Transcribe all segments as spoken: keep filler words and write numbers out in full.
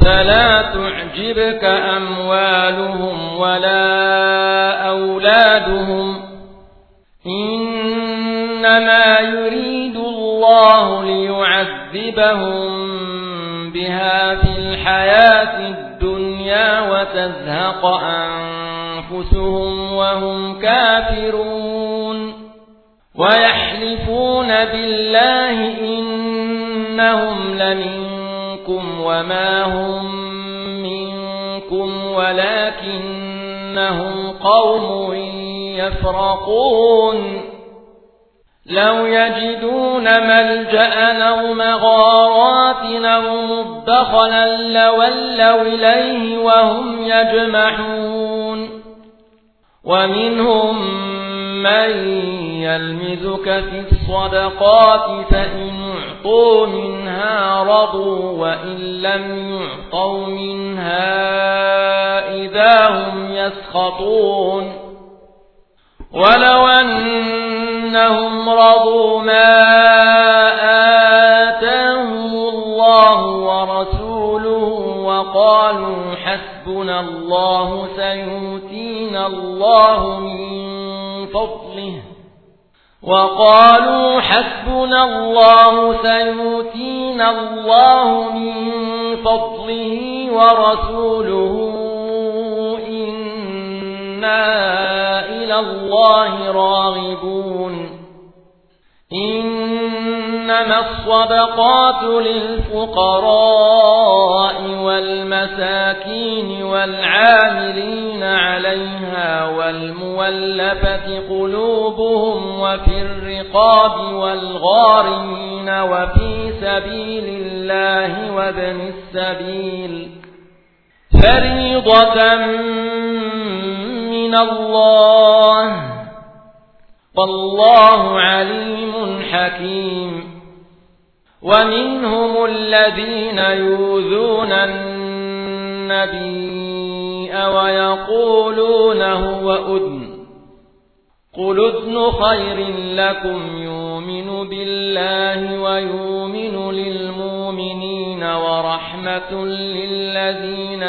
فلا تعجبك أموالهم ولا أولادهم إنما يريد الله ليعذبهم بها في الحياة الدنيا وتزهق أنفسهم وهم كافرون ويحلفون بالله إنهم لمنكم وما هم منكم ولكنهم قوم يفرقون لو يجدون ملجأ أو مغارات أو مدخلا لولوا إليه وهم يجمحون ومنهم من يلمزك في الصدقات فإن اعطوا منها رضوا وإن لم يعطوا منها إذا هم يسخطون ولو أنهم رضوا ما آتاهم الله ورسوله وقالوا حسبنا الله سيؤتينا الله من فضله وقالوا حسبنا الله سيؤتينا الله من فضله ورسوله إنا إلى الله راغبون إنما الصدقات للفقراء والمساكين والعاملين عليها والمولفة قلوبهم وفي الرقاب والغارمين وفي سبيل الله وابن السبيل فريضة من الله والله عليم حكيم ومنهم الذين يؤذون النبي ويقولون هو أذن قل أذن خير لكم يؤمن بالله ويؤمن للمؤمنين ورحمة للذين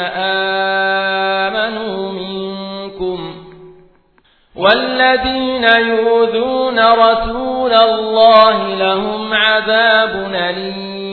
آمنوا منكم والذين يؤذون رسول الله لهم عذاب أليم